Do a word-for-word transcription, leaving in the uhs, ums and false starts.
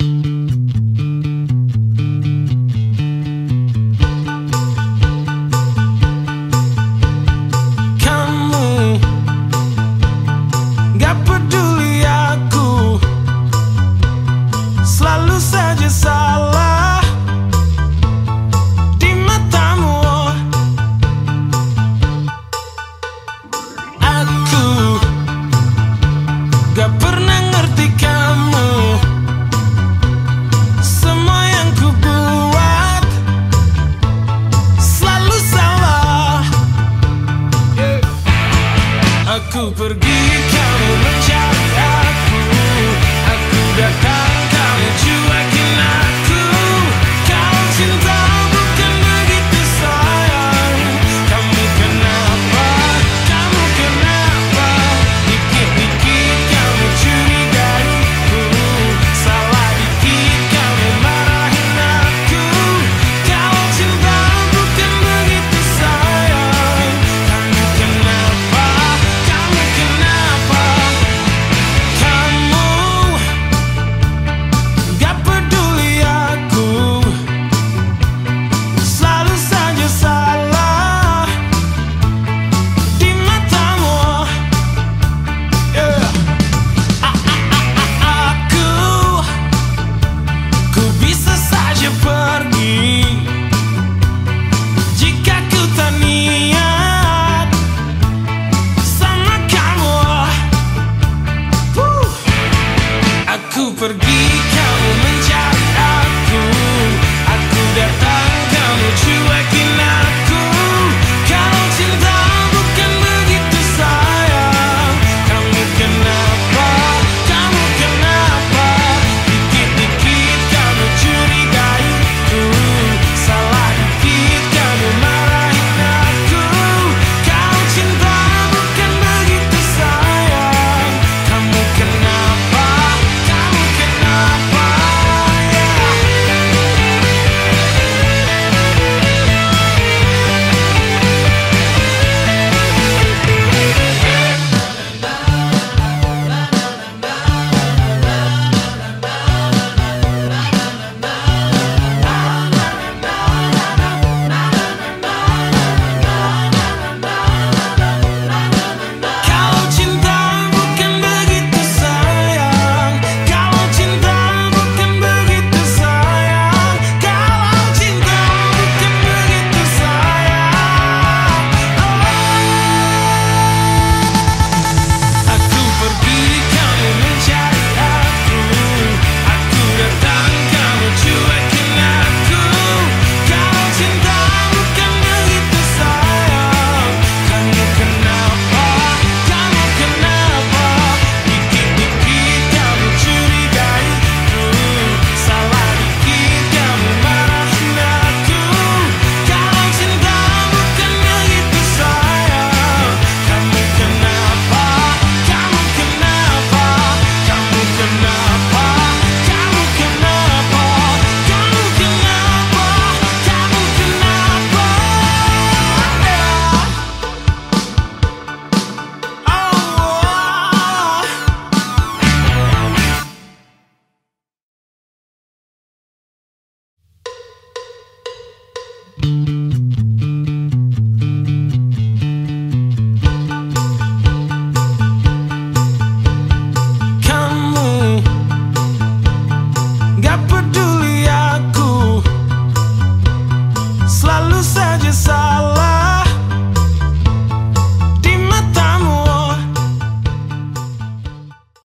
Aku pergi, kamu mencari aku. Aku datang, kamu cuekin aku. Kalau cinta bukan begitu sayang. Kamu kenapa, kamu kenapa? Dikit-dikit kamu curigaiku. Salah dikit kamu marahin aku. Kalau cinta bukan begitu sayang. Kamu kenapa? Aku pergi, kamu mencari aku. Aku datang, kamu cuekin aku. Kalau cinta bukan begitu sayang. Kamu kenapa, kamu kenapa? Dikit-dikit kamu curigaiku. Salah dikit kamu marahin aku. Kalau cinta bukan begitu sayang. Kamu kenapa? Kamu gak peduli aku, selalu saja salah.